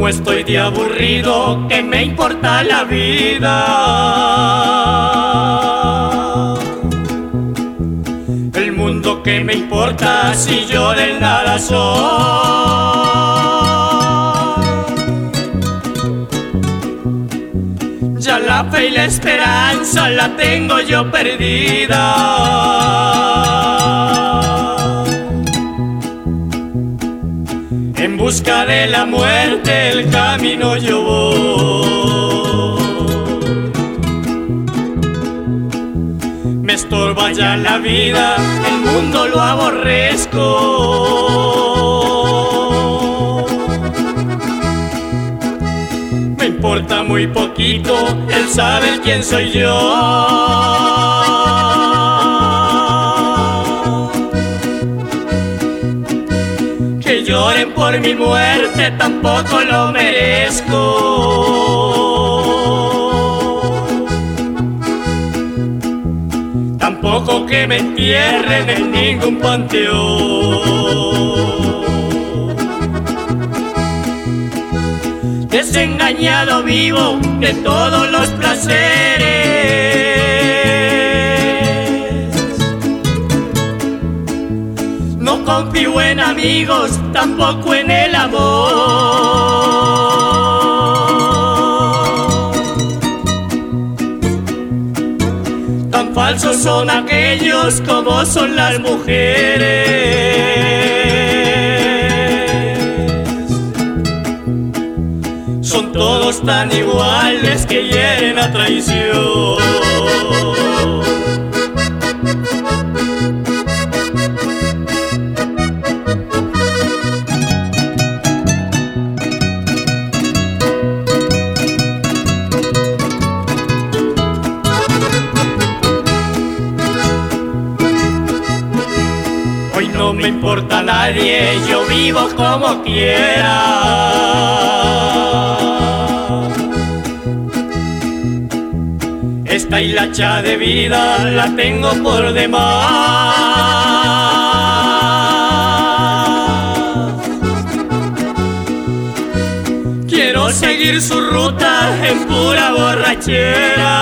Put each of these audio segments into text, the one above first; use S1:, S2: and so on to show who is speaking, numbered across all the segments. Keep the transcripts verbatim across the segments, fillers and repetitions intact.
S1: estoy de aburrido, ¿qué me importa la vida? El mundo que me importa si yo del nada soy. Ya la fe y la esperanza la tengo yo perdida. En busca de la muerte el camino yo voy. Me estorba ya la vida, el mundo lo aborrezco. Me importa muy poquito el saber quién soy yo. Que lloren por mi muerte tampoco lo merezco. Tampoco que me entierren en ningún panteón. Desengañado vivo de todos los placeres. No confío en amigos, tampoco en el amor. Tan falsos son aquellos como son las mujeres. Son todos tan iguales que hieren a traición. Hoy no me importa nadie, yo vivo como quiera. Esta hilacha de vida la tengo por demás. Quiero seguir su ruta en pura borrachera.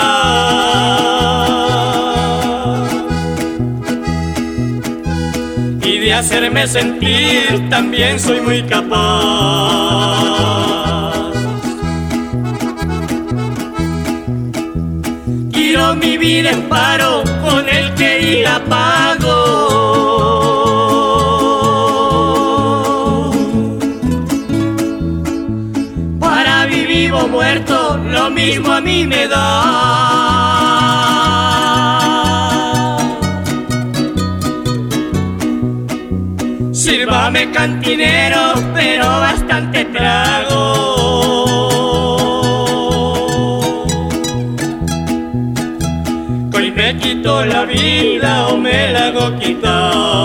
S1: Y de hacerme sentir también soy muy capaz. Quiero mi vida en paro con el que diga pago. Para vivir o muerto, lo mismo a mí me da. Sírvame cantinero, pero bastante trago. Hoy me quito la vida o me la hago quitar.